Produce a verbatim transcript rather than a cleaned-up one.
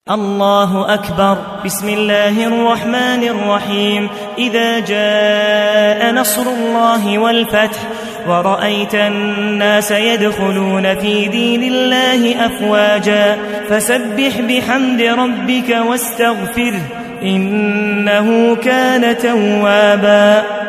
الله أكبر. بسم الله الرحمن الرحيم. إذا جاء نصر الله والفتح ورأيت الناس يدخلون في دين الله أفواجا فسبح بحمد ربك واستغفره إنه كان توابا.